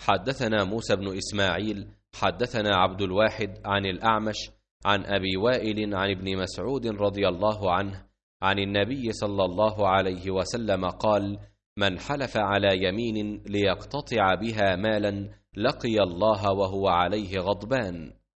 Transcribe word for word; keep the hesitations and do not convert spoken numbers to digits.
حدثنا موسى بن إسماعيل حدثنا عبد الواحد عن الأعمش عن أبي وائل عن ابن مسعود رضي الله عنه عن النبي صلى الله عليه وسلم قال: من حلف على يمين ليقتطع بها مالا لقي الله وهو عليه غضبان.